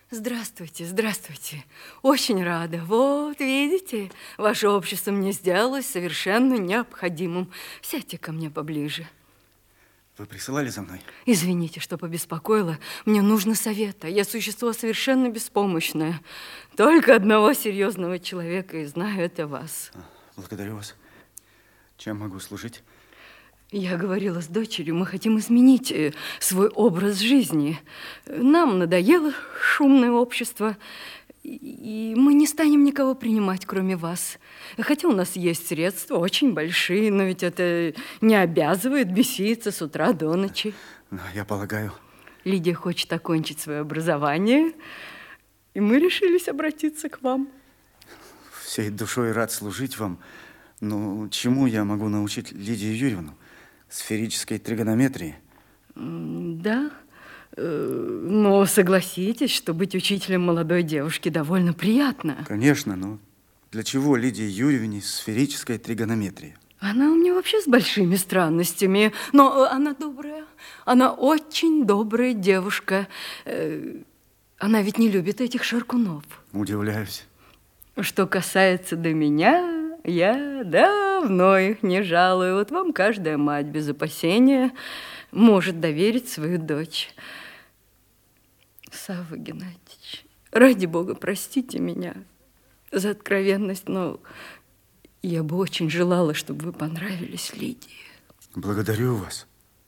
Здравствуйте, здравствуйте. Очень рада. Вот, видите, ваше общество мне сделалось совершенно необходимым. Сядьте ко мне поближе. Вы присылали за мной? Извините, что побеспокоила. Мне нужно совета. Я существо совершенно беспомощное. Только одного серьезного человека и знаю, это вас. Благодарю вас. Чем могу служить? Я говорила с дочерью, мы хотим изменить свой образ жизни. Нам надоело шумное общество, и мы не станем никого принимать, кроме вас. Хотя у нас есть средства, очень большие, но ведь это не обязывает беситься с утра до ночи. Я полагаю... Лидия хочет окончить свое образование, и мы решились обратиться к вам. Всей душой рад служить вам. Но чему я могу научить Лидию Юрьевну? Сферической тригонометрии? Да, но согласитесь, что быть учителем молодой девушки довольно приятно. Конечно, но для чего Лидии Юрьевне сферическая тригонометрия? Она у меня вообще с большими странностями, но она добрая, она очень добрая девушка. Она ведь не любит этих шаркунов. Удивляюсь. Что касается до меня... Я давно их не жалую. Вот вам каждая мать без опасения может доверить свою дочь. Савва Геннадьевич, ради Бога, простите меня за откровенность, но я бы очень желала, чтобы вы понравились Лидии. Благодарю вас.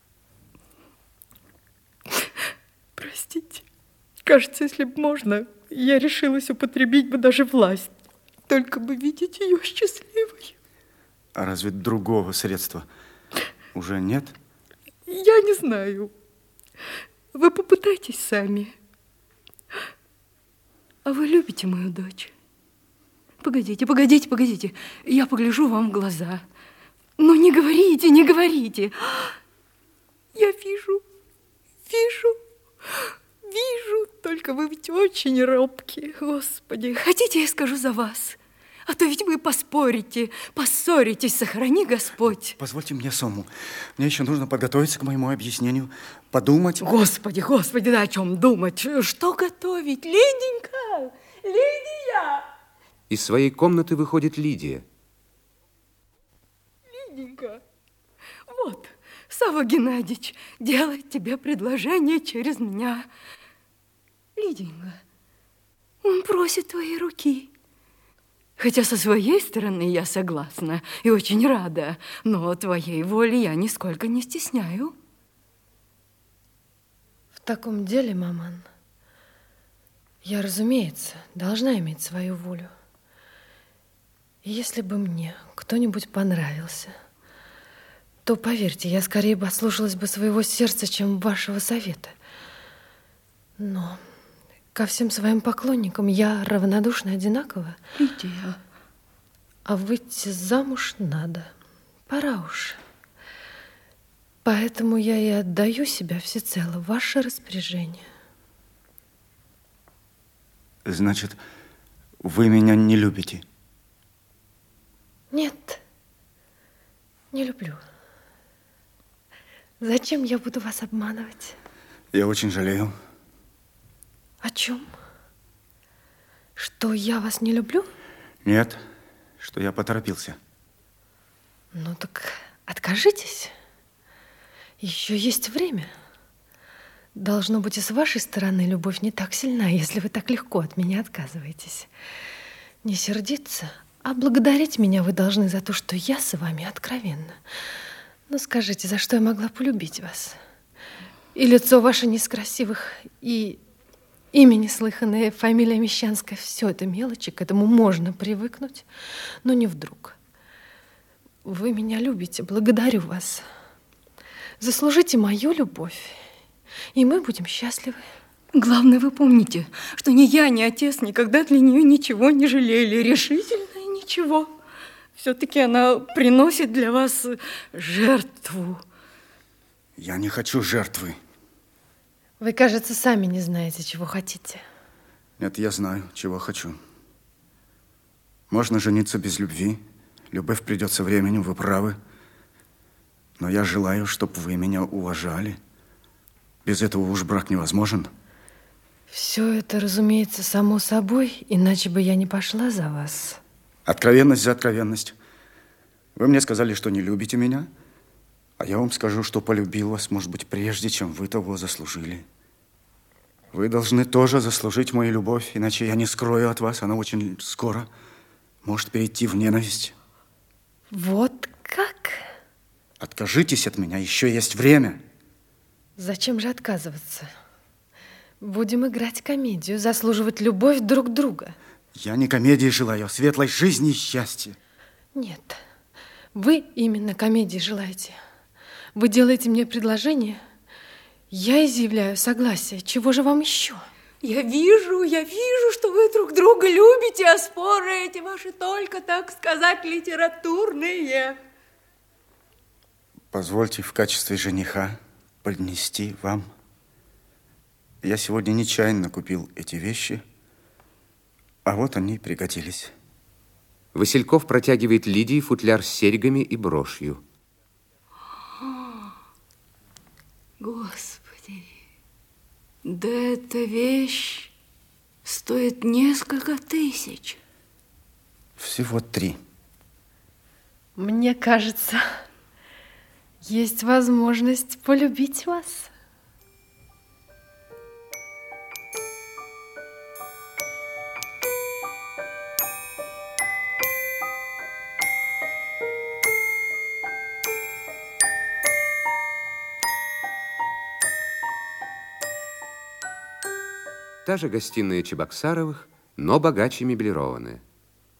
Простите. Кажется, если бы можно, я решилась употребить бы даже власть. Только бы видеть ее счастливой. А разве другого средства уже нет? Я не знаю. Вы попытайтесь сами. А вы любите мою дочь? Погодите, погодите, погодите. Я погляжу вам в глаза. Но не говорите, не говорите. Я вижу. Только вы ведь очень робкие, Господи. Хотите, я скажу за вас? А то ведь вы поспорите, поссоритесь, сохрани Господь. Позвольте мне самому. Мне еще нужно подготовиться к моему объяснению, подумать. Господи, Господи, да о чем думать? Что готовить? Лиденька! Лидия! Из своей комнаты выходит Лидия. Лиденька, вот, Савва Геннадьевич делает тебе предложение через меня. Лиденька, он просит твоей руки. Хотя со своей стороны я согласна и очень рада, но твоей воли я нисколько не стесняю. В таком деле, маман, я, разумеется, должна иметь свою волю. И если бы мне кто-нибудь понравился, то, поверьте, я скорее бы ослушалась бы своего сердца, чем вашего совета. Но... ко всем своим поклонникам я равнодушна одинаково. Лидия. А выйти замуж надо. Пора уж. Поэтому я и отдаю себя всецело в ваше распоряжение. Значит, вы меня не любите? Нет, не люблю. Зачем я буду вас обманывать? Я очень жалею. О чем? Что я вас не люблю? Нет, что я поторопился. Ну так откажитесь. Еще есть время. Должно быть, и с вашей стороны любовь не так сильна, если вы так легко от меня отказываетесь. Не сердиться, а благодарить меня вы должны за то, что я с вами откровенна. Ну скажите, за что я могла полюбить вас? И лицо ваше не из красивых, и... имя неслыханное, фамилия мещанская, все это мелочи, к этому можно привыкнуть, но не вдруг. Вы меня любите, благодарю вас. Заслужите мою любовь, и мы будем счастливы. Главное, вы помните, что ни я, ни отец никогда для нее ничего не жалели, решительно ничего. Все-таки она приносит для вас жертву. Я не хочу жертвы. Вы, кажется, сами не знаете, чего хотите. Нет, я знаю, чего хочу. Можно жениться без любви. Любовь придет со временем, вы правы. Но я желаю, чтобы вы меня уважали. Без этого уж брак невозможен. Все это, разумеется, само собой, иначе бы я не пошла за вас. Откровенность за откровенность. Вы мне сказали, что не любите меня, а я вам скажу, что полюбил вас, может быть, прежде, чем вы того заслужили. Вы должны тоже заслужить мою любовь, иначе я не скрою от вас, она очень скоро может перейти в ненависть. Вот как? Откажитесь от меня, еще есть время. Зачем же отказываться? Будем играть комедию, заслуживать любовь друг друга. Я не комедии желаю, а светлой жизни и счастья. Нет, вы именно комедии желаете. Вы делаете мне предложение, я изъявляю согласие. Чего же вам еще? Я вижу, что вы друг друга любите, а споры эти ваши только, так сказать, литературные. Позвольте в качестве жениха поднести вам. Я сегодня нечаянно купил эти вещи, а вот они пригодились. Васильков протягивает Лидии футляр с серьгами и брошью. Господи, да эта вещь стоит несколько тысяч. Всего 3. Мне кажется, есть возможность полюбить вас. Та же гостиная Чебоксаровых, но богаче меблированная.